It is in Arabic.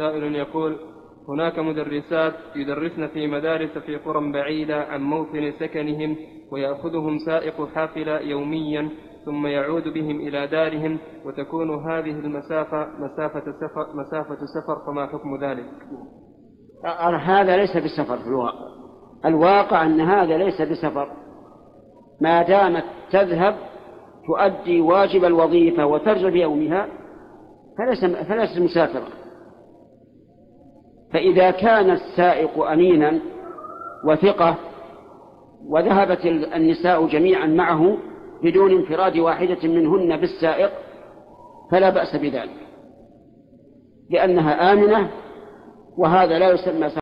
سائل يقول: هناك مدرسات يدرسن في مدارس في قرى بعيدة عن موطن سكنهم، ويأخذهم سائق حافلة يوميا ثم يعود بهم إلى دارهم، وتكون هذه المسافة مسافة سفر، فما حكم ذلك؟ هذا ليس بسفر في الواقع أن هذا ليس بسفر، ما دامت تذهب تؤدي واجب الوظيفة وترجع بيومها فليس مسافرة. فإذا كان السائق أمينا وثقة وذهبت النساء جميعا معه بدون انفراد واحدة منهن بالسائق فلا بأس بذلك، لأنها آمنة، وهذا لا يسمى